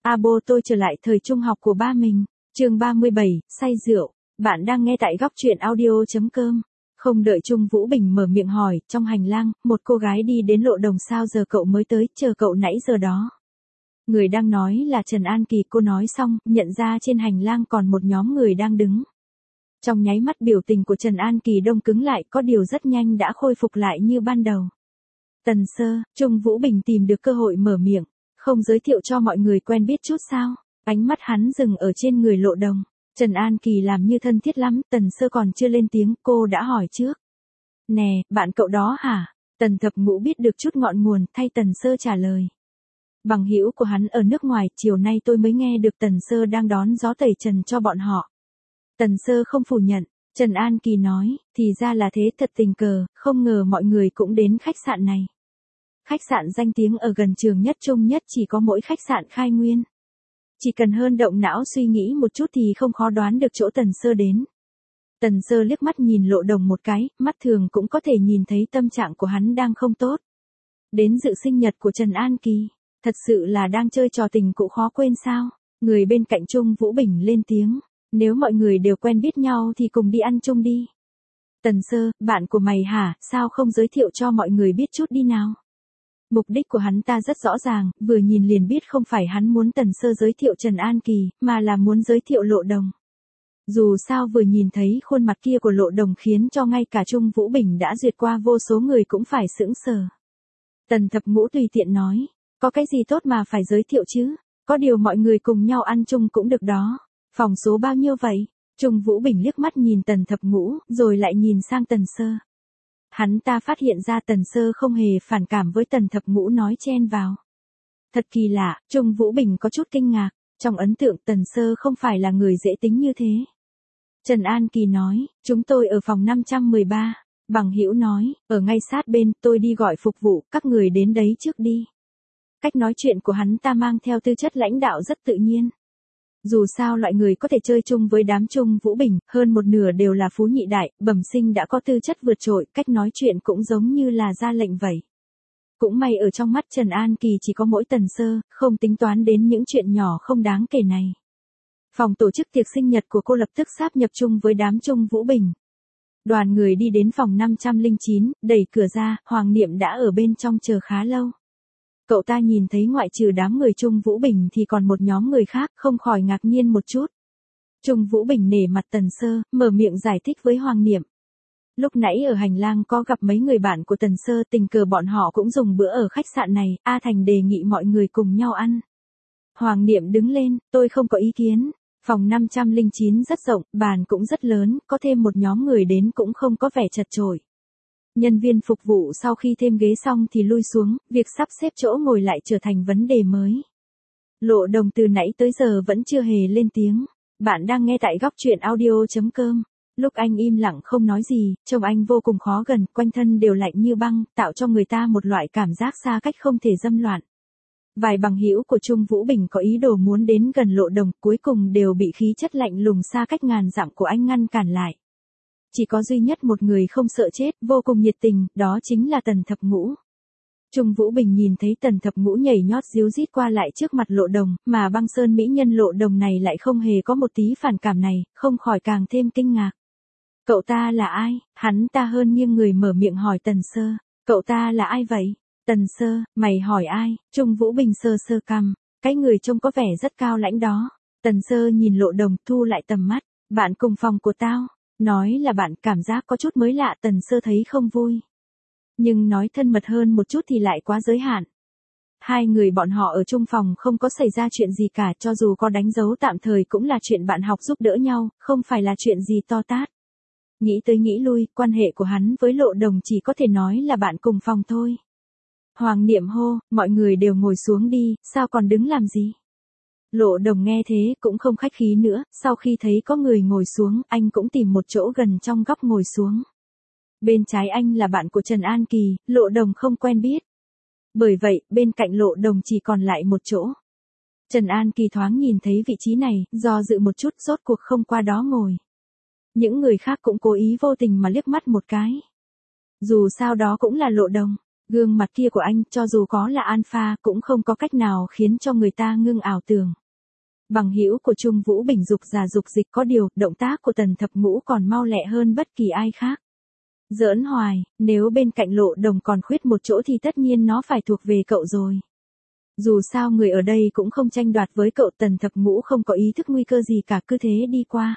Abo tôi trở lại thời trung học của ba mình. Chương 37, say rượu. Bạn đang nghe tại góc truyện audio.com. Không đợi Trung Vũ Bình mở miệng hỏi, trong hành lang, một cô gái đi đến Lộ Đồng. Sao giờ cậu mới tới, chờ cậu nãy giờ đó. Người đang nói là Trần An Kỳ. Cô nói xong, nhận ra trên hành lang còn một nhóm người đang đứng. Trong nháy mắt biểu tình của Trần An Kỳ đông cứng lại, có điều rất nhanh đã khôi phục lại như ban đầu. Tần Sơ, Trung Vũ Bình tìm được cơ hội mở miệng. Không giới thiệu cho mọi người quen biết chút sao? Ánh mắt hắn dừng ở trên người Lộ Đồng. Trần An Kỳ làm như thân thiết lắm, Tần Sơ còn chưa lên tiếng, cô đã hỏi trước. Nè, bạn cậu đó hả? Tần Thập Ngũ biết được chút ngọn nguồn, thay Tần Sơ trả lời. Bằng hữu của hắn ở nước ngoài, chiều nay tôi mới nghe được Tần Sơ đang đón gió tẩy trần cho bọn họ. Tần Sơ không phủ nhận, Trần An Kỳ nói, thì ra là thế, thật tình cờ, không ngờ mọi người cũng đến khách sạn này. Khách sạn danh tiếng ở gần trường Nhất Trung Nhất chỉ có mỗi khách sạn Khai Nguyên. Chỉ cần hơn động não suy nghĩ một chút thì không khó đoán được chỗ Tần Sơ đến. Tần Sơ liếc mắt nhìn Lộ Đồng một cái, mắt thường cũng có thể nhìn thấy tâm trạng của hắn đang không tốt. Đến dự sinh nhật của Trần An Kỳ, thật sự là đang chơi trò tình cũ khó quên sao? Người bên cạnh Trung Vũ Bình lên tiếng, nếu mọi người đều quen biết nhau thì cùng đi ăn chung đi. Tần Sơ, bạn của mày hả, sao không giới thiệu cho mọi người biết chút đi nào? Mục đích của hắn ta rất rõ ràng, vừa nhìn liền biết không phải hắn muốn Tần Sơ giới thiệu Trần An Kỳ, mà là muốn giới thiệu Lộ Đồng. Dù sao vừa nhìn thấy khuôn mặt kia của Lộ Đồng khiến cho ngay cả Trung Vũ Bình đã duyệt qua vô số người cũng phải sững sờ. Tần Thập Ngũ tùy tiện nói, có cái gì tốt mà phải giới thiệu chứ, có điều mọi người cùng nhau ăn chung cũng được đó. Phòng số bao nhiêu vậy? Trung Vũ Bình liếc mắt nhìn Tần Thập Ngũ, rồi lại nhìn sang Tần Sơ. Hắn ta phát hiện ra Tần Sơ không hề phản cảm với Tần Thập Ngũ nói chen vào. Thật kỳ lạ, Trung Vũ Bình có chút kinh ngạc, trong ấn tượng Tần Sơ không phải là người dễ tính như thế. Trần An Kỳ nói, chúng tôi ở phòng 513. Bằng hữu nói, ở ngay sát bên, tôi đi gọi phục vụ, các người đến đấy trước đi. Cách nói chuyện của hắn ta mang theo tư chất lãnh đạo rất tự nhiên. Dù sao loại người có thể chơi chung với đám Trung Vũ Bình, hơn một nửa đều là phú nhị đại, bẩm sinh đã có tư chất vượt trội, cách nói chuyện cũng giống như là ra lệnh vậy. Cũng may ở trong mắt Trần An Kỳ chỉ có mỗi Tần Sơ, không tính toán đến những chuyện nhỏ không đáng kể này. Phòng tổ chức tiệc sinh nhật của cô lập tức sáp nhập chung với đám Trung Vũ Bình. Đoàn người đi đến phòng 509, đẩy cửa ra, Hoàng Niệm đã ở bên trong chờ khá lâu. Cậu ta nhìn thấy ngoại trừ đám người Trung Vũ Bình thì còn một nhóm người khác, không khỏi ngạc nhiên một chút. Trung Vũ Bình nể mặt Tần Sơ, mở miệng giải thích với Hoàng Niệm. Lúc nãy ở hành lang có gặp mấy người bạn của Tần Sơ, tình cờ bọn họ cũng dùng bữa ở khách sạn này, A Thành đề nghị mọi người cùng nhau ăn. Hoàng Niệm đứng lên, tôi không có ý kiến. Phòng 509 rất rộng, bàn cũng rất lớn, có thêm một nhóm người đến cũng không có vẻ chật chội. Nhân viên phục vụ sau khi thêm ghế xong thì lui xuống, việc sắp xếp chỗ ngồi lại trở thành vấn đề mới. Lộ Đồng từ nãy tới giờ vẫn chưa hề lên tiếng. Bạn đang nghe tại góc truyện audio.com. Lúc anh im lặng không nói gì, trông anh vô cùng khó gần, quanh thân đều lạnh như băng, tạo cho người ta một loại cảm giác xa cách không thể dâm loạn. Vài bằng hữu của Trung Vũ Bình có ý đồ muốn đến gần Lộ Đồng, cuối cùng đều bị khí chất lạnh lùng xa cách ngàn dặm của anh ngăn cản lại. Chỉ có duy nhất một người không sợ chết, vô cùng nhiệt tình, đó chính là Tần Thập Ngũ. Trung Vũ Bình nhìn thấy Tần Thập Ngũ nhảy nhót díu dít qua lại trước mặt Lộ Đồng, mà băng sơn mỹ nhân Lộ Đồng này lại không hề có một tí phản cảm này, không khỏi càng thêm kinh ngạc. Cậu ta là ai? Hắn ta hơn nghiêng người mở miệng hỏi Tần Sơ. Cậu ta là ai vậy? Tần Sơ, mày hỏi ai? Trung Vũ Bình sơ sơ cằm, cái người trông có vẻ rất cao lãnh đó. Tần Sơ nhìn Lộ Đồng thu lại tầm mắt, bạn cùng phòng của tao. Nói là bạn cảm giác có chút mới lạ, Tần Sơ thấy không vui. Nhưng nói thân mật hơn một chút thì lại quá giới hạn. Hai người bọn họ ở chung phòng không có xảy ra chuyện gì cả, cho dù có đánh dấu tạm thời cũng là chuyện bạn học giúp đỡ nhau, không phải là chuyện gì to tát. Nghĩ tới nghĩ lui, quan hệ của hắn với Lộ Đồng chỉ có thể nói là bạn cùng phòng thôi. Hoàng Niệm hô, mọi người đều ngồi xuống đi, sao còn đứng làm gì? Lộ Đồng nghe thế cũng không khách khí nữa, sau khi thấy có người ngồi xuống, anh cũng tìm một chỗ gần trong góc ngồi xuống. Bên trái anh là bạn của Trần An Kỳ, Lộ Đồng không quen biết. Bởi vậy, bên cạnh Lộ Đồng chỉ còn lại một chỗ. Trần An Kỳ thoáng nhìn thấy vị trí này, do dự một chút, rốt cuộc không qua đó ngồi. Những người khác cũng cố ý vô tình mà liếc mắt một cái. Dù sao đó cũng là Lộ Đồng. Gương mặt kia của anh, cho dù có là alpha, cũng không có cách nào khiến cho người ta ngưng ảo tưởng. Bằng hữu của Trung Vũ Bình dục giả dục dịch, có điều, động tác của Tần Thập Ngũ còn mau lẹ hơn bất kỳ ai khác. Giỡn hoài, nếu bên cạnh Lộ Đồng còn khuyết một chỗ thì tất nhiên nó phải thuộc về cậu rồi. Dù sao người ở đây cũng không tranh đoạt với cậu. Tần Thập Ngũ không có ý thức nguy cơ gì cả, cứ thế đi qua.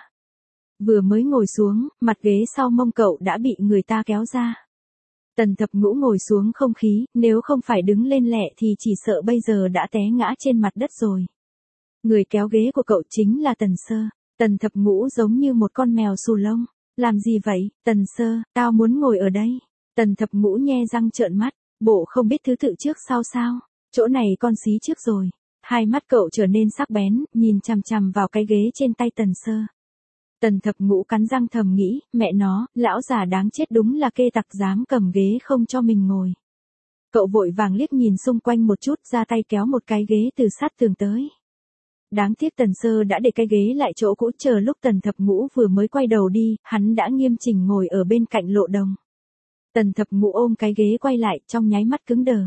Vừa mới ngồi xuống, mặt ghế sau mông cậu đã bị người ta kéo ra. Tần Thập Ngũ ngồi xuống không khí, nếu không phải đứng lên lẹ thì chỉ sợ bây giờ đã té ngã trên mặt đất rồi. Người kéo ghế của cậu chính là Tần Sơ. Tần Thập Ngũ giống như một con mèo xù lông. Làm gì vậy, Tần Sơ, tao muốn ngồi ở đây. Tần Thập Ngũ nhe răng trợn mắt, bộ không biết thứ tự trước sau sao. Chỗ này con xí trước rồi. Hai mắt cậu trở nên sắc bén, nhìn chằm chằm vào cái ghế trên tay Tần Sơ. Tần Thập Ngũ cắn răng thầm nghĩ, mẹ nó, lão già đáng chết đúng là kê tặc dám cầm ghế không cho mình ngồi. Cậu vội vàng liếc nhìn xung quanh một chút, ra tay kéo một cái ghế từ sát tường tới. Đáng tiếc Tần Sơ đã để cái ghế lại chỗ cũ, chờ lúc Tần Thập Ngũ vừa mới quay đầu đi, hắn đã nghiêm chỉnh ngồi ở bên cạnh Lộ Đồng. Tần Thập Ngũ ôm cái ghế quay lại, trong nháy mắt cứng đờ.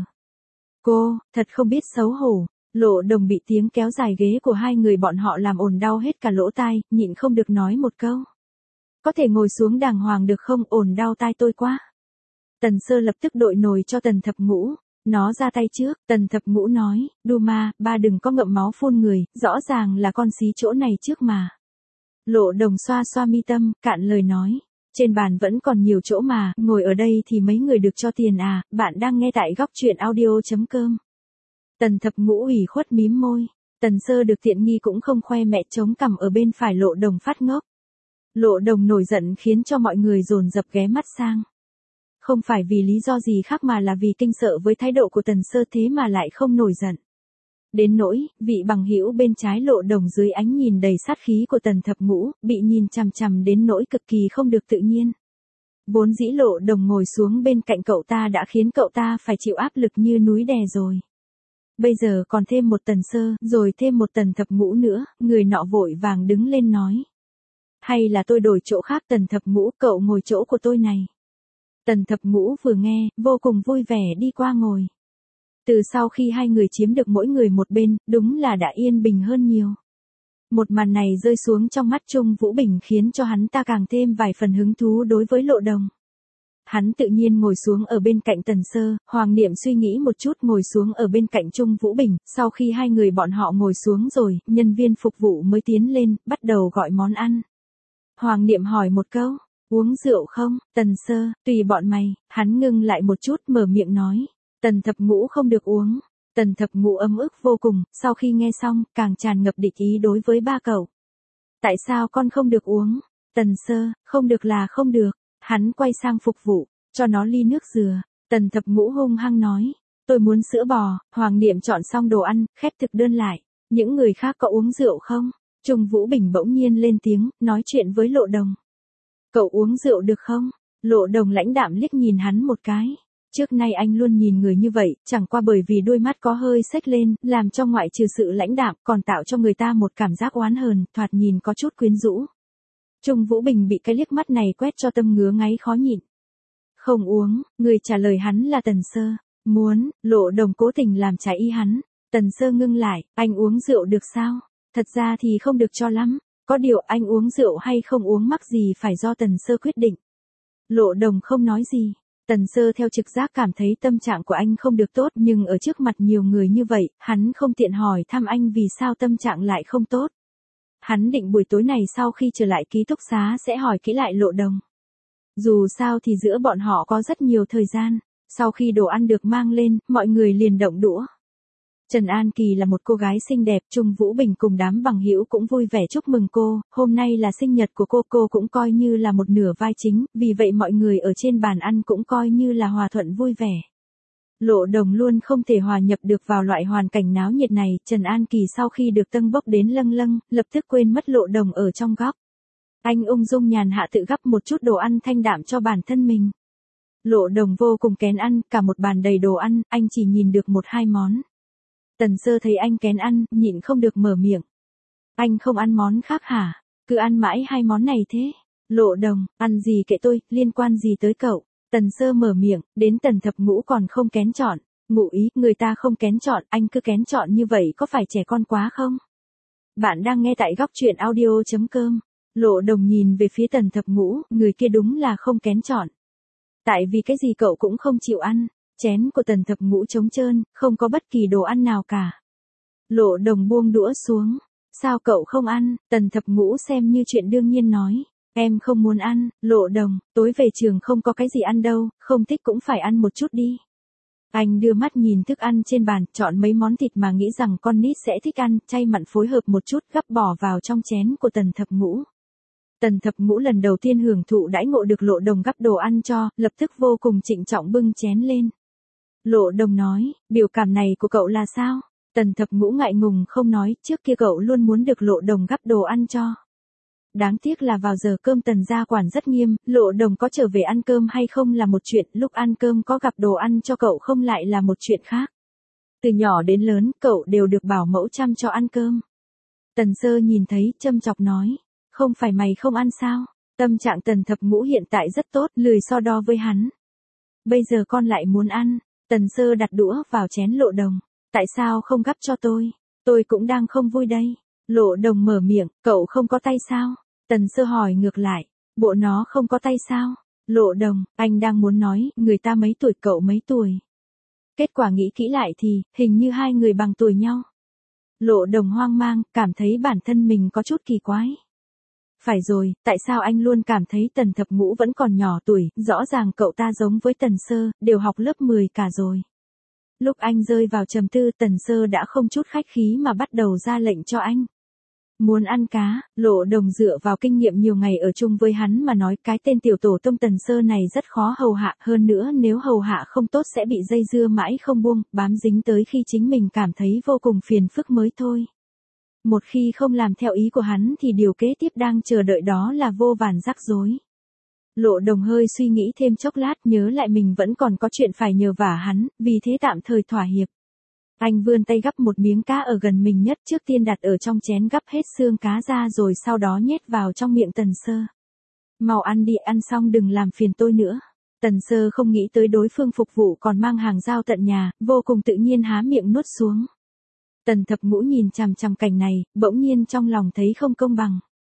Cô, thật không biết xấu hổ. Lộ Đồng bị tiếng kéo dài ghế của hai người bọn họ làm ồn đau hết cả lỗ tai, nhịn không được nói một câu. Có thể ngồi xuống đàng hoàng được không, ồn đau tai tôi quá. Tần Sơ lập tức đội nồi cho Tần Thập Ngũ. Nó ra tay trước, Tần Thập Ngũ nói, Duma, ba đừng có ngậm máu phun người, rõ ràng là con xí chỗ này trước mà. Lộ Đồng xoa xoa mi tâm, cạn lời nói. Trên bàn vẫn còn nhiều chỗ mà, ngồi ở đây thì mấy người được cho tiền à, bạn đang nghe tại góc truyện audio.com. Tần Thập Ngũ ủy khuất mím môi. Tần Sơ được tiện nghi cũng không khoe, mẹ chống cằm ở bên phải Lộ Đồng phát ngốc. Lộ Đồng nổi giận khiến cho mọi người dồn dập ghé mắt sang. Không phải vì lý do gì khác mà là vì kinh sợ với thái độ của Tần Sơ, thế mà lại không nổi giận. Đến nỗi, vị bằng hữu bên trái Lộ Đồng dưới ánh nhìn đầy sát khí của Tần Thập Ngũ, bị nhìn chằm chằm đến nỗi cực kỳ không được tự nhiên. Vốn dĩ Lộ Đồng ngồi xuống bên cạnh cậu ta đã khiến cậu ta phải chịu áp lực như núi đè rồi. Bây giờ còn thêm một Tần Sơ, rồi thêm một Tần Thập Ngũ nữa, người nọ vội vàng đứng lên nói. Hay là tôi đổi chỗ khác, Tần Thập Ngũ, cậu ngồi chỗ của tôi này. Tần Thập Ngũ vừa nghe, vô cùng vui vẻ đi qua ngồi. Từ sau khi hai người chiếm được mỗi người một bên, đúng là đã yên bình hơn nhiều. Một màn này rơi xuống trong mắt Trung Vũ Bình khiến cho hắn ta càng thêm vài phần hứng thú đối với Lộ Đồng. Hắn tự nhiên ngồi xuống ở bên cạnh Tần Sơ, Hoàng Niệm suy nghĩ một chút ngồi xuống ở bên cạnh Trung Vũ Bình, sau khi hai người bọn họ ngồi xuống rồi, nhân viên phục vụ mới tiến lên, bắt đầu gọi món ăn. Hoàng Niệm hỏi một câu, uống rượu không, Tần Sơ, tùy bọn mày, hắn ngưng lại một chút mở miệng nói, Tần Thập Ngũ không được uống. Tần Thập Ngũ ấm ức vô cùng, sau khi nghe xong, càng tràn ngập địch ý đối với ba cậu. Tại sao con không được uống? Tần Sơ, không được là không được. Hắn quay sang phục vụ, cho nó ly nước dừa. Tần Thập Ngũ hung hăng nói, tôi muốn sữa bò. Hoàng Niệm chọn xong đồ ăn, khép thực đơn lại. Những người khác có uống rượu không? Trung Vũ Bình bỗng nhiên lên tiếng, nói chuyện với Lộ Đồng. Cậu uống rượu được không? Lộ Đồng lãnh đạm liếc nhìn hắn một cái. Trước nay anh luôn nhìn người như vậy, chẳng qua bởi vì đôi mắt có hơi xếch lên, làm cho ngoại trừ sự lãnh đạm, còn tạo cho người ta một cảm giác oán hờn, thoạt nhìn có chút quyến rũ. Trung Vũ Bình bị cái liếc mắt này quét cho tâm ngứa ngáy khó nhịn. Không uống, người trả lời hắn là Tần Sơ. Muốn, Lộ Đồng cố tình làm trái ý hắn. Tần Sơ ngưng lại, anh uống rượu được sao? Thật ra thì không được cho lắm. Có điều anh uống rượu hay không uống mắc gì phải do Tần Sơ quyết định. Lộ Đồng không nói gì. Tần Sơ theo trực giác cảm thấy tâm trạng của anh không được tốt, nhưng ở trước mặt nhiều người như vậy, hắn không tiện hỏi thăm anh vì sao tâm trạng lại không tốt. Hắn định buổi tối này sau khi trở lại ký túc xá sẽ hỏi kỹ lại Lộ Đồng. Dù sao thì giữa bọn họ có rất nhiều thời gian. Sau khi đồ ăn được mang lên, mọi người liền động đũa. Trần An Kỳ là một cô gái xinh đẹp, Trung Vũ Bình cùng đám bằng hữu cũng vui vẻ chúc mừng cô, hôm nay là sinh nhật của cô cũng coi như là một nửa vai chính, vì vậy mọi người ở trên bàn ăn cũng coi như là hòa thuận vui vẻ. Lộ Đồng luôn không thể hòa nhập được vào loại hoàn cảnh náo nhiệt này, Trần An Kỳ sau khi được tâng bốc đến lâng lâng, lập tức quên mất Lộ Đồng ở trong góc. Anh ung dung nhàn hạ tự gắp một chút đồ ăn thanh đạm cho bản thân mình. Lộ Đồng vô cùng kén ăn, cả một bàn đầy đồ ăn, anh chỉ nhìn được một hai món. Tần Sơ thấy anh kén ăn, nhịn không được mở miệng. Anh không ăn món khác hả? Cứ ăn mãi hai món này thế. Lộ Đồng, ăn gì kệ tôi, liên quan gì tới cậu? Tần Sơ mở miệng, đến Tần Thập Ngũ còn không kén chọn. Ngụ ý, người ta không kén chọn, anh cứ kén chọn như vậy có phải trẻ con quá không? Bạn đang nghe tại góc truyện audio.com. Lộ Đồng nhìn về phía Tần Thập Ngũ, người kia đúng là không kén chọn. Tại vì cái gì cậu cũng không chịu ăn, chén của Tần Thập Ngũ trống trơn, không có bất kỳ đồ ăn nào cả. Lộ Đồng buông đũa xuống, sao cậu không ăn? Tần Thập Ngũ xem như chuyện đương nhiên nói. Em không muốn ăn. Lộ Đồng, tối về trường không có cái gì ăn đâu, không thích cũng phải ăn một chút đi. Anh đưa mắt nhìn thức ăn trên bàn, chọn mấy món thịt mà nghĩ rằng con nít sẽ thích ăn, chay mặn phối hợp một chút gắp bỏ vào trong chén của Tần Thập Ngũ. Tần Thập Ngũ lần đầu tiên hưởng thụ đãi ngộ được Lộ Đồng gắp đồ ăn cho, lập tức vô cùng trịnh trọng bưng chén lên. Lộ Đồng nói, biểu cảm này của cậu là sao? Tần Thập Ngũ ngại ngùng không nói, trước kia cậu luôn muốn được Lộ Đồng gắp đồ ăn cho. Đáng tiếc là vào giờ cơm Tần gia quản rất nghiêm, Lộ Đồng có trở về ăn cơm hay không là một chuyện, lúc ăn cơm có gặp đồ ăn cho cậu không lại là một chuyện khác. Từ nhỏ đến lớn, cậu đều được bảo mẫu chăm cho ăn cơm. Tần Sơ nhìn thấy, châm chọc nói, không phải mày không ăn sao? Tâm trạng Tần Thập Ngũ hiện tại rất tốt, lười so đo với hắn. Bây giờ con lại muốn ăn. Tần Sơ đặt đũa vào chén Lộ Đồng. Tại sao không gắp cho tôi? Tôi cũng đang không vui đây. Lộ Đồng mở miệng, cậu không có tay sao? Tần Sơ hỏi ngược lại, bộ nó không có tay sao? Lộ Đồng, anh đang muốn nói, người ta mấy tuổi cậu mấy tuổi. Kết quả nghĩ kỹ lại thì, hình như hai người bằng tuổi nhau. Lộ Đồng hoang mang, cảm thấy bản thân mình có chút kỳ quái. Phải rồi, tại sao anh luôn cảm thấy Tần Thập Ngũ vẫn còn nhỏ tuổi, rõ ràng cậu ta giống với Tần Sơ, đều học lớp 10 cả rồi. Lúc anh rơi vào trầm tư, Tần Sơ đã không chút khách khí mà bắt đầu ra lệnh cho anh. Muốn ăn cá, Lộ Đồng dựa vào kinh nghiệm nhiều ngày ở chung với hắn mà nói cái tên tiểu tổ tông Tần Sơ này rất khó hầu hạ, hơn nữa nếu hầu hạ không tốt sẽ bị dây dưa mãi không buông, bám dính tới khi chính mình cảm thấy vô cùng phiền phức mới thôi. Một khi không làm theo ý của hắn thì điều kế tiếp đang chờ đợi đó là vô vàn rắc rối. Lộ Đồng hơi suy nghĩ thêm chốc lát nhớ lại mình vẫn còn có chuyện phải nhờ vả hắn, vì thế tạm thời thỏa hiệp. Anh vươn tay gắp một miếng cá ở gần mình nhất trước tiên đặt ở trong chén gắp hết xương cá ra rồi sau đó nhét vào trong miệng Tần Sơ. Mau ăn đi, ăn xong đừng làm phiền tôi nữa. Tần Sơ không nghĩ tới đối phương phục vụ còn mang hàng giao tận nhà, vô cùng tự nhiên há miệng nuốt xuống. Tần Thập Ngũ nhìn chằm chằm cảnh này, bỗng nhiên trong lòng thấy không công bằng.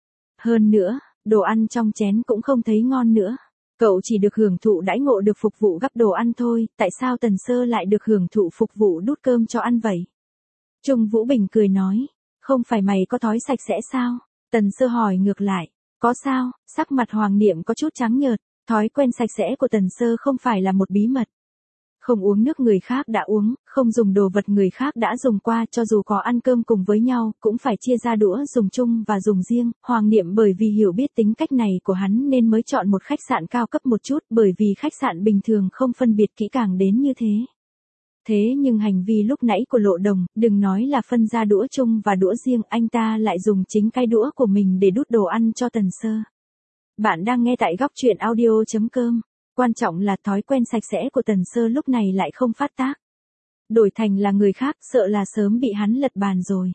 Hơn nữa, đồ ăn trong chén cũng không thấy ngon nữa. Cậu chỉ được hưởng thụ đãi ngộ được phục vụ gắp đồ ăn thôi, tại sao Tần Sơ lại được hưởng thụ phục vụ đút cơm cho ăn vậy? Trung Vũ Bình cười nói, không phải mày có thói sạch sẽ sao? Tần Sơ hỏi ngược lại, có sao? Sắc mặt Hoàng Niệm có chút trắng nhợt, thói quen sạch sẽ của Tần Sơ không phải là một bí mật. Không uống nước người khác đã uống, không dùng đồ vật người khác đã dùng qua, cho dù có ăn cơm cùng với nhau, cũng phải chia ra đũa dùng chung và dùng riêng. Hoàng Niệm bởi vì hiểu biết tính cách này của hắn nên mới chọn một khách sạn cao cấp một chút, bởi vì khách sạn bình thường không phân biệt kỹ càng đến như thế. Thế nhưng hành vi lúc nãy của Lộ Đồng, đừng nói là phân ra đũa chung và đũa riêng, anh ta lại dùng chính cái đũa của mình để đút đồ ăn cho Tần Sơ. Bạn đang nghe tại góc truyện audio.com. Quan trọng là thói quen sạch sẽ của Tần Sơ lúc này lại không phát tác. Đổi thành là người khác, sợ là sớm bị hắn lật bàn rồi.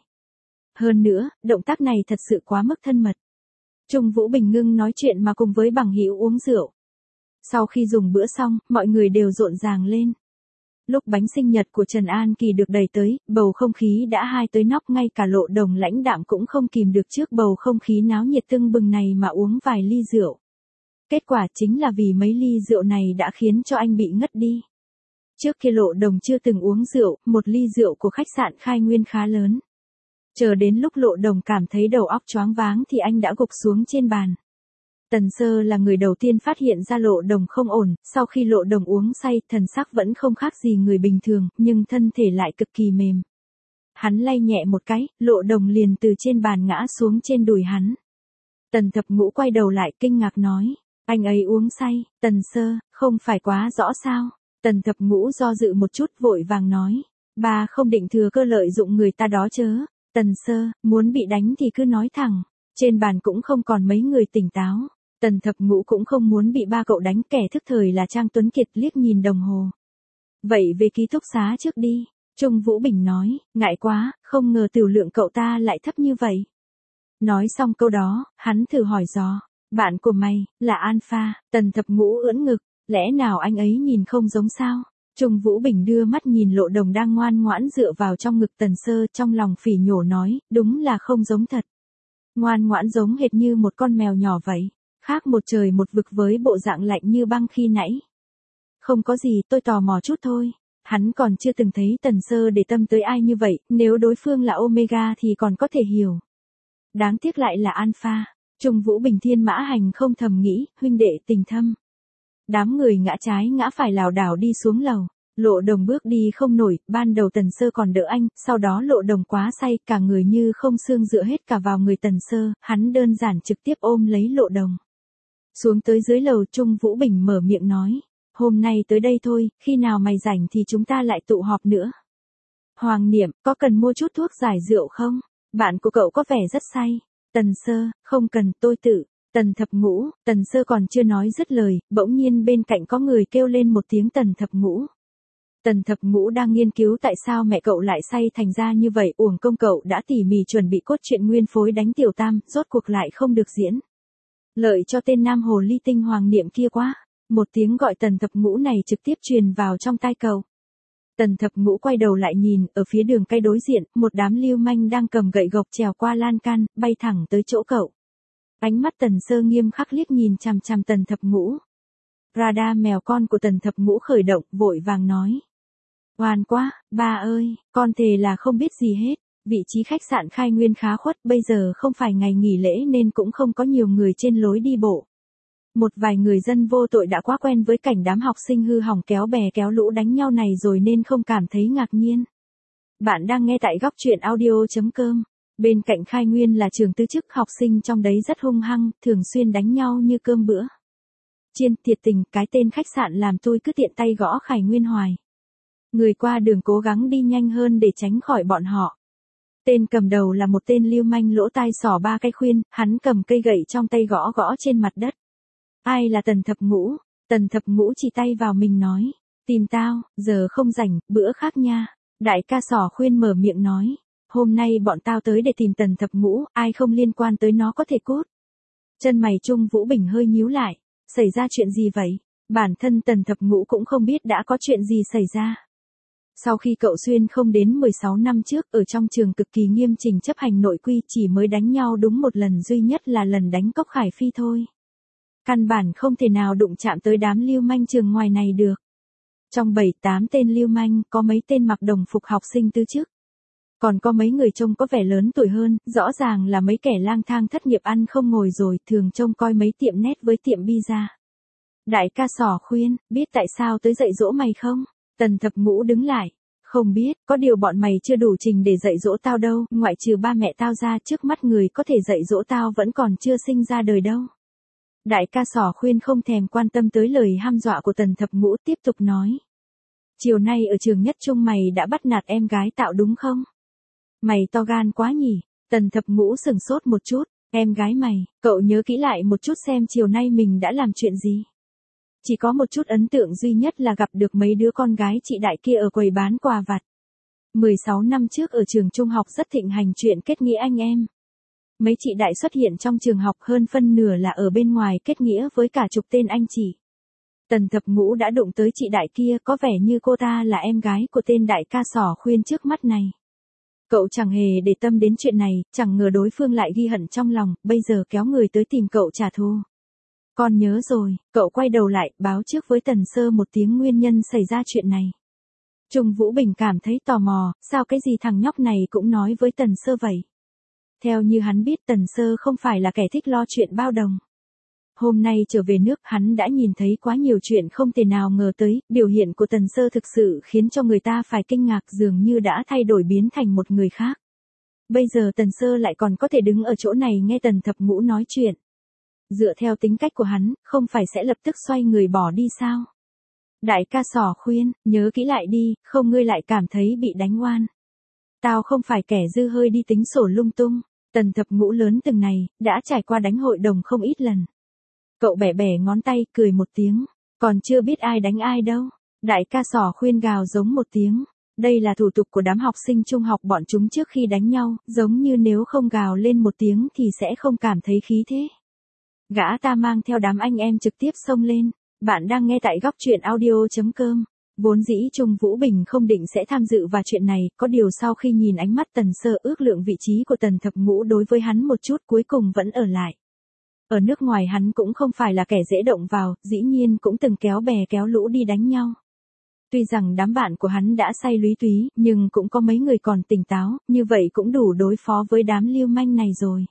Hơn nữa, động tác này thật sự quá mức thân mật. Trung Vũ Bình ngưng nói chuyện mà cùng với bằng hữu uống rượu. Sau khi dùng bữa xong, mọi người đều rộn ràng lên. Lúc bánh sinh nhật của Trần An Kỳ được đẩy tới, bầu không khí đã hai tới nóc, ngay cả Lộ Đồng lãnh đạm cũng không kìm được trước bầu không khí náo nhiệt tưng bừng này mà uống vài ly rượu. Kết quả chính là vì mấy ly rượu này đã khiến cho anh bị ngất đi. Trước kia Lộ Đồng chưa từng uống rượu, một ly rượu của khách sạn Khai Nguyên khá lớn. Chờ đến lúc Lộ Đồng cảm thấy đầu óc choáng váng thì anh đã gục xuống trên bàn. Tần Sơ là người đầu tiên phát hiện ra Lộ Đồng không ổn, sau khi Lộ Đồng uống say, thần sắc vẫn không khác gì người bình thường, nhưng thân thể lại cực kỳ mềm. Hắn lay nhẹ một cái, Lộ Đồng liền từ trên bàn ngã xuống trên đùi hắn. Tần Thập Ngũ quay đầu lại kinh ngạc nói, anh ấy uống say. Tần Sơ, không phải quá rõ sao? Tần Thập Ngũ do dự một chút vội vàng nói, ba không định thừa cơ lợi dụng người ta đó chớ. Tần Sơ, muốn bị đánh thì cứ nói thẳng. Trên bàn cũng không còn mấy người tỉnh táo. Tần Thập Ngũ cũng không muốn bị ba cậu đánh, kẻ thức thời là Trang Tuấn Kiệt liếc nhìn đồng hồ. Vậy về ký túc xá trước đi. Trung Vũ Bình nói, ngại quá, không ngờ tiểu lượng cậu ta lại thấp như vậy. Nói xong câu đó, hắn thử hỏi dò, bạn của mày, là Alpha. Tần Thập Ngũ ưỡn ngực, Lẽ nào anh ấy nhìn không giống sao? Trung Vũ Bình đưa mắt nhìn Lộ Đồng đang ngoan ngoãn dựa vào trong ngực Tần Sơ, trong lòng phỉ nhổ nói, đúng là không giống thật. Ngoan ngoãn giống hệt như một con mèo nhỏ vậy, khác một trời một vực với bộ dạng lạnh như băng khi nãy. Không có gì, tôi tò mò chút thôi. Hắn còn chưa từng thấy Tần Sơ để tâm tới ai như vậy, nếu đối phương là Omega thì còn có thể hiểu. Đáng tiếc lại là Alpha. Trung Vũ Bình thiên mã hành không thầm nghĩ, huynh đệ tình thâm. Đám người ngã trái ngã phải lảo đảo đi xuống lầu. Lộ Đồng bước đi không nổi, ban đầu Tần Sơ còn đỡ anh, sau đó Lộ Đồng quá say, cả người như không xương dựa hết cả vào người Tần Sơ, hắn đơn giản trực tiếp ôm lấy Lộ Đồng. Xuống tới dưới lầu, Trung Vũ Bình mở miệng nói, hôm nay tới đây thôi, khi nào mày rảnh thì chúng ta lại tụ họp nữa. Hoàng Niệm, có cần mua chút thuốc giải rượu không? Bạn của cậu có vẻ rất say. Tần Sơ, không cần, tôi tự. Tần Thập Ngũ, Tần Sơ còn chưa nói dứt lời, bỗng nhiên bên cạnh có người kêu lên một tiếng Tần Thập Ngũ. Tần Thập Ngũ đang nghiên cứu tại sao mẹ cậu lại say thành ra như vậy, uổng công cậu đã tỉ mỉ chuẩn bị cốt truyện nguyên phối đánh Tiểu Tam, rốt cuộc lại không được diễn. Lợi cho tên nam hồ ly tinh Hoàng Niệm kia quá. Một tiếng gọi Tần Thập Ngũ này trực tiếp truyền vào trong tai cậu. Tần Thập Ngũ quay đầu lại nhìn, ở phía đường cây đối diện, một đám lưu manh đang cầm gậy gộc trèo qua lan can, bay thẳng tới chỗ cậu. Ánh mắt Tần Sơ nghiêm khắc liếc nhìn chằm chằm Tần Thập Ngũ. Radar mèo con của Tần Thập Ngũ khởi động, vội vàng nói. Oan quá, ba ơi, con thề là không biết gì hết. Vị trí khách sạn Khai Nguyên khá khuất, bây giờ không phải ngày nghỉ lễ nên cũng không có nhiều người trên lối đi bộ. Một vài người dân vô tội đã quá quen với cảnh đám học sinh hư hỏng kéo bè kéo lũ đánh nhau này rồi nên không cảm thấy ngạc nhiên. Bạn đang nghe tại góc truyện audio.com. Bên cạnh Khai Nguyên là trường tư chức, học sinh trong đấy rất hung hăng, thường xuyên đánh nhau như cơm bữa. Chiên, thiệt tình, cái tên khách sạn làm tôi cứ tiện tay gõ Khai Nguyên hoài. Người qua đường cố gắng đi nhanh hơn để tránh khỏi bọn họ. Tên cầm đầu là một tên lưu manh lỗ tai xỏ ba cái khuyên, hắn cầm cây gậy trong tay gõ gõ trên mặt đất. Ai là Tần Thập Ngũ? Tần Thập Ngũ chỉ tay vào mình nói. Tìm tao, giờ không rảnh, bữa khác nha. Đại ca Sỏ Khuyên mở miệng nói. Hôm nay bọn tao tới để tìm Tần Thập Ngũ, ai không liên quan tới nó có thể cút. Chân mày Trung Vũ Bình hơi nhíu lại. Xảy ra chuyện gì vậy? Bản thân Tần Thập Ngũ cũng không biết đã có chuyện gì xảy ra. Sau khi cậu Xuyên không đến 16 năm trước ở trong trường cực kỳ nghiêm chỉnh chấp hành nội quy, chỉ mới đánh nhau đúng một lần duy nhất là lần đánh Cốc Khải Phi thôi. Căn bản không thể nào đụng chạm tới đám lưu manh trường ngoài này được. Trong 7-8 tên lưu manh có mấy tên mặc đồng phục học sinh tư chức. Còn có mấy người trông có vẻ lớn tuổi hơn, rõ ràng là mấy kẻ lang thang thất nghiệp ăn không ngồi rồi, thường trông coi mấy tiệm net với tiệm pizza. Đại ca Sỏ Khuyên, biết tại sao tới dạy dỗ mày không? Tần Thập Ngũ đứng lại. Không biết, có điều bọn mày chưa đủ trình để dạy dỗ tao đâu, ngoại trừ ba mẹ tao ra, trước mắt người có thể dạy dỗ tao vẫn còn chưa sinh ra đời đâu. Đại ca Sỏ Khuyên không thèm quan tâm tới lời hăm dọa của Tần Thập Ngũ, tiếp tục nói. Chiều nay ở trường Nhất Trung mày đã bắt nạt em gái tạo đúng không? Mày to gan quá nhỉ? Tần Thập Ngũ sửng sốt một chút. Em gái mày, cậu nhớ kỹ lại một chút xem chiều nay mình đã làm chuyện gì. Chỉ có một chút ấn tượng duy nhất là gặp được mấy đứa con gái chị Đại kia ở quầy bán quà vặt. 16 năm trước ở trường trung học rất thịnh hành chuyện kết nghĩa anh em. Mấy chị Đại xuất hiện trong trường học, hơn phân nửa là ở bên ngoài kết nghĩa với cả chục tên anh chị. Tần Thập Ngũ đã đụng tới chị Đại kia, có vẻ như cô ta là em gái của tên đại ca Sỏ Khuyên trước mắt này. Cậu chẳng hề để tâm đến chuyện này, chẳng ngờ đối phương lại ghi hận trong lòng, bây giờ kéo người tới tìm cậu trả thù. Con nhớ rồi, cậu quay đầu lại, báo trước với Tần Sơ một tiếng nguyên nhân xảy ra chuyện này. Trung Vũ Bình cảm thấy tò mò, sao cái gì thằng nhóc này cũng nói với Tần Sơ vậy? Theo như hắn biết, Tần Sơ không phải là kẻ thích lo chuyện bao đồng. Hôm nay trở về nước, hắn đã nhìn thấy quá nhiều chuyện không thể nào ngờ tới, biểu hiện của Tần Sơ thực sự khiến cho người ta phải kinh ngạc, dường như đã thay đổi biến thành một người khác. Bây giờ Tần Sơ lại còn có thể đứng ở chỗ này nghe Tần Thập Ngũ nói chuyện. Dựa theo tính cách của hắn, không phải sẽ lập tức xoay người bỏ đi sao? Đại ca Sỏ Khuyên, nhớ kỹ lại đi, không ngươi lại cảm thấy bị đánh oan. Tao không phải kẻ dư hơi đi tính sổ lung tung. Tần Thập Ngũ lớn từng này, đã trải qua đánh hội đồng không ít lần. Cậu bẻ bẻ ngón tay, cười một tiếng. Còn chưa biết ai đánh ai đâu. Đại ca Sỏ Khuyên gào giống một tiếng. Đây là thủ tục của đám học sinh trung học bọn chúng trước khi đánh nhau, giống như nếu không gào lên một tiếng thì sẽ không cảm thấy khí thế. Gã ta mang theo đám anh em trực tiếp xông lên. Bạn đang nghe tại góc truyện audio.com. Vốn dĩ Trung Vũ Bình không định sẽ tham dự vào chuyện này, có điều sau khi nhìn ánh mắt Tần Sơ ước lượng vị trí của Tần Thập Ngũ đối với hắn một chút cuối cùng vẫn ở lại. Ở nước ngoài hắn cũng không phải là kẻ dễ động vào, dĩ nhiên cũng từng kéo bè kéo lũ đi đánh nhau. Tuy rằng đám bạn của hắn đã say lúy túy, nhưng cũng có mấy người còn tỉnh táo, như vậy cũng đủ đối phó với đám lưu manh này rồi.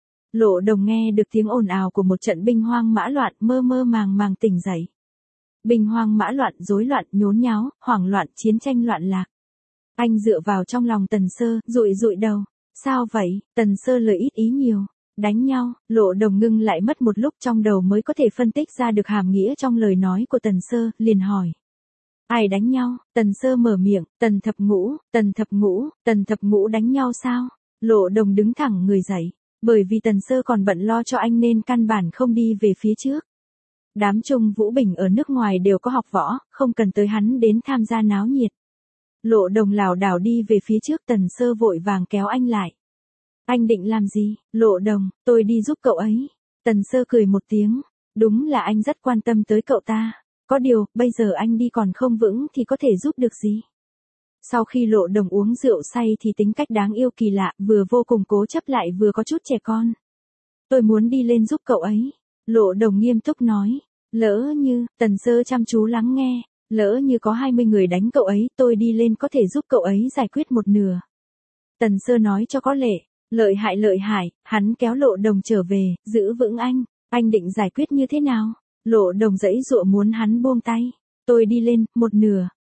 Lộ Đồng nghe được tiếng ồn ào của một trận binh hoang mã loạn, mơ mơ màng màng tỉnh dậy. Binh hoang mã loạn, rối loạn, nhốn nháo, hoảng loạn, chiến tranh loạn lạc. Anh dựa vào trong lòng Tần Sơ, dụi dụi đầu. Sao vậy? Tần Sơ lời ít ý nhiều. Đánh nhau. Lộ Đồng ngưng lại mất một lúc trong đầu mới có thể phân tích ra được hàm nghĩa trong lời nói của Tần Sơ, liền hỏi. Ai đánh nhau? Tần Sơ mở miệng. Tần Thập Ngũ, Tần Thập Ngũ, Tần Thập Ngũ đánh nhau sao? Lộ Đồng đứng thẳng người dậy. Bởi vì Tần Sơ còn bận lo cho anh nên căn bản không đi về phía trước. Đám Trung Vũ Bình ở nước ngoài đều có học võ, không cần tới hắn đến tham gia náo nhiệt. Lộ Đồng lảo đảo đi về phía trước, Tần Sơ vội vàng kéo anh lại. Anh định làm gì? Lộ Đồng, tôi đi giúp cậu ấy. Tần Sơ cười một tiếng. Đúng là anh rất quan tâm tới cậu ta. Có điều, bây giờ anh đi còn không vững thì có thể giúp được gì? Sau khi Lộ Đồng uống rượu say thì tính cách đáng yêu kỳ lạ, vừa vô cùng cố chấp lại vừa có chút trẻ con. Tôi muốn đi lên giúp cậu ấy. Lộ Đồng nghiêm túc nói. Lỡ như, Tần Sơ chăm chú lắng nghe. Lỡ như có 20 người đánh cậu ấy, tôi đi lên có thể giúp cậu ấy giải quyết một nửa. Tần Sơ nói cho có lệ. Lợi hại, hắn kéo Lộ Đồng trở về, giữ vững anh định giải quyết như thế nào? Lộ Đồng giãy giụa muốn hắn buông tay. Tôi đi lên, một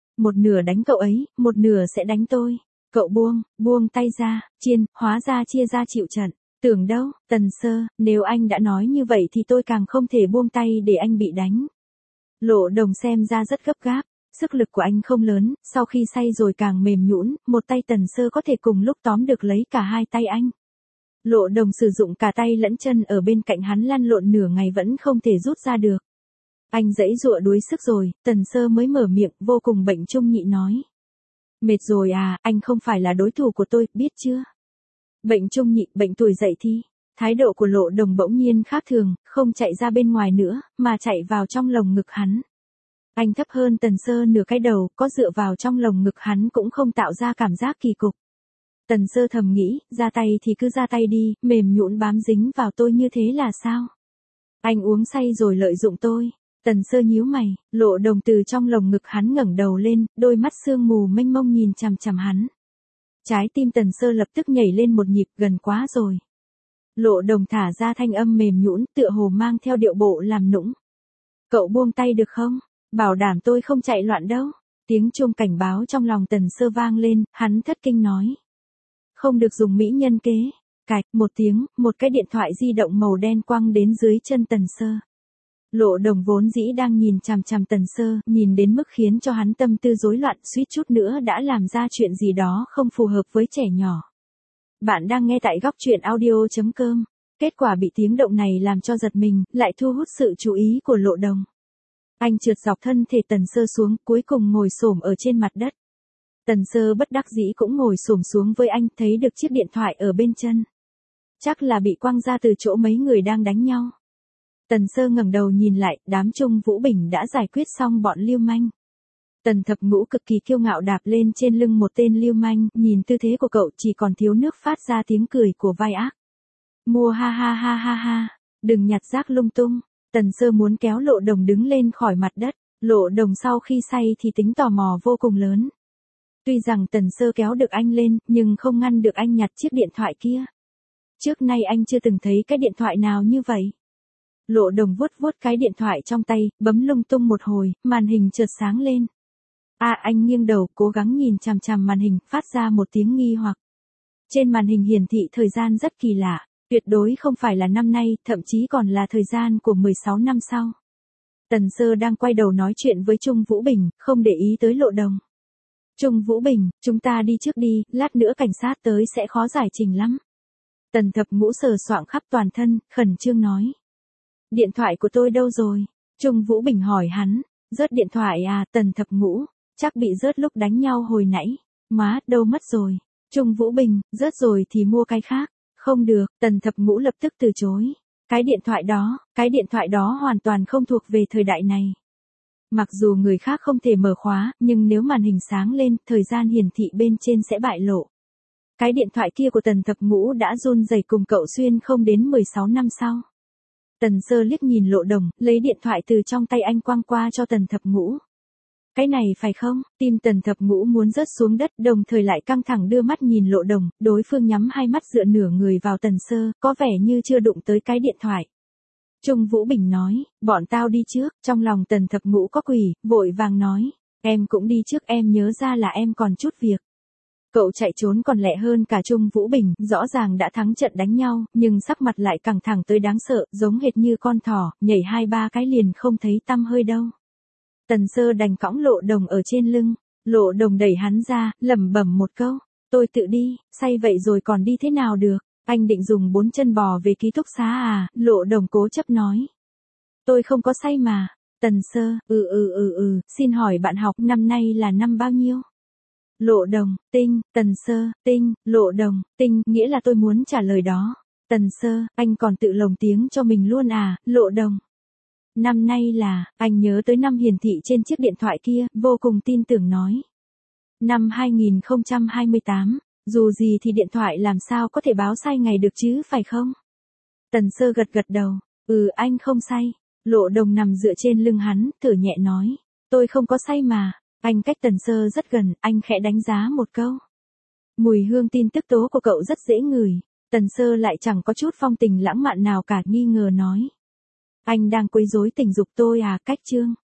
nửa đánh cậu ấy, một nửa sẽ đánh tôi. Cậu buông tay ra, hóa ra chia ra chịu trận. Tưởng đâu, Tần Sơ, nếu anh đã nói như vậy thì tôi càng không thể buông tay để anh bị đánh. Lộ Đồng xem ra rất gấp gáp, sức lực của anh không lớn, sau khi say rồi càng mềm nhũn, một tay Tần Sơ có thể cùng lúc tóm được lấy cả hai tay anh. Lộ Đồng sử dụng cả tay lẫn chân ở bên cạnh hắn lăn lộn nửa ngày vẫn không thể rút ra được. Anh giãy giụa đuối sức rồi, Tần Sơ mới mở miệng vô cùng bệnh trung nhị nói. Mệt rồi à, anh không phải là đối thủ của tôi, biết chưa? Bệnh trung nhị, bệnh tuổi dậy thì. Thái độ của Lộ Đồng bỗng nhiên khác thường, không chạy ra bên ngoài nữa, mà chạy vào trong lồng ngực hắn. Anh thấp hơn Tần Sơ nửa cái đầu, có dựa vào trong lồng ngực hắn cũng không tạo ra cảm giác kỳ cục. Tần Sơ thầm nghĩ, ra tay thì cứ ra tay đi, mềm nhũn bám dính vào tôi như thế là sao? Anh uống say rồi lợi dụng tôi. Tần Sơ nhíu mày, Lộ Đồng từ trong lồng ngực hắn ngẩng đầu lên, đôi mắt sương mù mênh mông nhìn chằm chằm hắn. Trái tim Tần Sơ lập tức nhảy lên một nhịp, gần quá rồi. Lộ Đồng thả ra thanh âm mềm nhũn, tựa hồ mang theo điệu bộ làm nũng. Cậu buông tay được không? Bảo đảm tôi không chạy loạn đâu. Tiếng chuông cảnh báo trong lòng Tần Sơ vang lên, hắn thất kinh nói. Không được dùng mỹ nhân kế. Cạch, một tiếng, một cái điện thoại di động màu đen quăng đến dưới chân Tần Sơ. Lộ Đồng vốn dĩ đang nhìn chằm chằm Tần Sơ, nhìn đến mức khiến cho hắn tâm tư rối loạn, suýt chút nữa đã làm ra chuyện gì đó không phù hợp với trẻ nhỏ. Bạn đang nghe tại góc truyện audio.com. Kết quả bị tiếng động này làm cho giật mình, lại thu hút sự chú ý của Lộ Đồng. Anh trượt dọc thân thể Tần Sơ xuống, cuối cùng ngồi xổm ở trên mặt đất. Tần Sơ bất đắc dĩ cũng ngồi xổm xuống với anh, thấy được chiếc điện thoại ở bên chân. Chắc là bị quăng ra từ chỗ mấy người đang đánh nhau. Tần Sơ ngẩng đầu nhìn lại, đám Trung Vũ Bình đã giải quyết xong bọn lưu manh. Tần Thập Ngũ cực kỳ kiêu ngạo đạp lên trên lưng một tên lưu manh, nhìn tư thế của cậu chỉ còn thiếu nước phát ra tiếng cười của vai ác. Mua ha ha ha ha ha, đừng nhặt rác lung tung. Tần Sơ muốn kéo Lộ Đồng đứng lên khỏi mặt đất, Lộ Đồng sau khi say thì tính tò mò vô cùng lớn. Tuy rằng Tần Sơ kéo được anh lên, nhưng không ngăn được anh nhặt chiếc điện thoại kia. Trước nay anh chưa từng thấy cái điện thoại nào như vậy. Lộ Đồng vuốt vuốt cái điện thoại trong tay, bấm lung tung một hồi, màn hình chợt sáng lên. Anh nghiêng đầu, cố gắng nhìn chằm chằm màn hình, phát ra một tiếng nghi hoặc. Trên màn hình hiển thị thời gian rất kỳ lạ, tuyệt đối không phải là năm nay, thậm chí còn là thời gian của 16 năm sau. Tần Sơ đang quay đầu nói chuyện với Trung Vũ Bình, không để ý tới Lộ Đồng. Trung Vũ Bình, chúng ta đi trước đi, lát nữa cảnh sát tới sẽ khó giải trình lắm. Tần Thập Ngũ sờ soạng khắp toàn thân, khẩn trương nói. Điện thoại của tôi đâu rồi? Trung Vũ Bình hỏi hắn. Rớt điện thoại à? Tần Thập Ngũ, chắc bị rớt lúc đánh nhau hồi nãy. Má, đâu mất rồi? Trung Vũ Bình, rớt rồi thì mua cái khác. Không được, Tần Thập Ngũ lập tức từ chối. Cái điện thoại đó hoàn toàn không thuộc về thời đại này. Mặc dù người khác không thể mở khóa, nhưng nếu màn hình sáng lên, thời gian hiển thị bên trên sẽ bại lộ. Cái điện thoại kia của Tần Thập Ngũ đã run rẩy cùng cậu xuyên không đến 16 năm sau. Tần Sơ liếc nhìn Lộ Đồng, lấy điện thoại từ trong tay anh quăng qua cho Tần Thập Ngũ. Cái này phải không? Tim Tần Thập Ngũ muốn rớt xuống đất, đồng thời lại căng thẳng đưa mắt nhìn Lộ Đồng, đối phương nhắm hai mắt dựa nửa người vào Tần Sơ, có vẻ như chưa đụng tới cái điện thoại. Trung Vũ Bình nói, bọn tao đi trước, trong lòng Tần Thập Ngũ có quỷ, vội vàng nói, em cũng đi trước, em nhớ ra là em còn chút việc. Cậu chạy trốn còn lẹ hơn cả Trung Vũ Bình, rõ ràng đã thắng trận đánh nhau, nhưng sắc mặt lại căng thẳng tới đáng sợ, giống hệt như con thỏ, nhảy 2-3 cái liền không thấy tăm hơi đâu. Tần Sơ đành cõng Lộ Đồng ở trên lưng, Lộ Đồng đẩy hắn ra, lẩm bẩm một câu, tôi tự đi, say vậy rồi còn đi thế nào được, anh định dùng 4 chân bò về ký túc xá à, Lộ Đồng cố chấp nói. Tôi không có say mà, Tần Sơ, xin hỏi bạn học năm nay là năm bao nhiêu? Lộ Đồng, Tinh, Tần Sơ, Tinh, Lộ Đồng, Tinh, nghĩa là tôi muốn trả lời đó. Tần Sơ, anh còn tự lồng tiếng cho mình luôn à, Lộ Đồng. Năm nay là, anh nhớ tới năm hiển thị trên chiếc điện thoại kia, vô cùng tin tưởng nói. Năm 2028, dù gì thì điện thoại làm sao có thể báo sai ngày được chứ phải không? Tần Sơ gật gật đầu, anh không say. Lộ Đồng nằm dựa trên lưng hắn, thở nhẹ nói, tôi không có say mà. Anh cách Tần Sơ rất gần, anh khẽ đánh giá một câu. Mùi hương tin tức tố của cậu rất dễ ngửi. Tần Sơ lại chẳng có chút phong tình lãng mạn nào cả, nghi ngờ nói. Anh đang quấy rối tình dục tôi à, cách chương.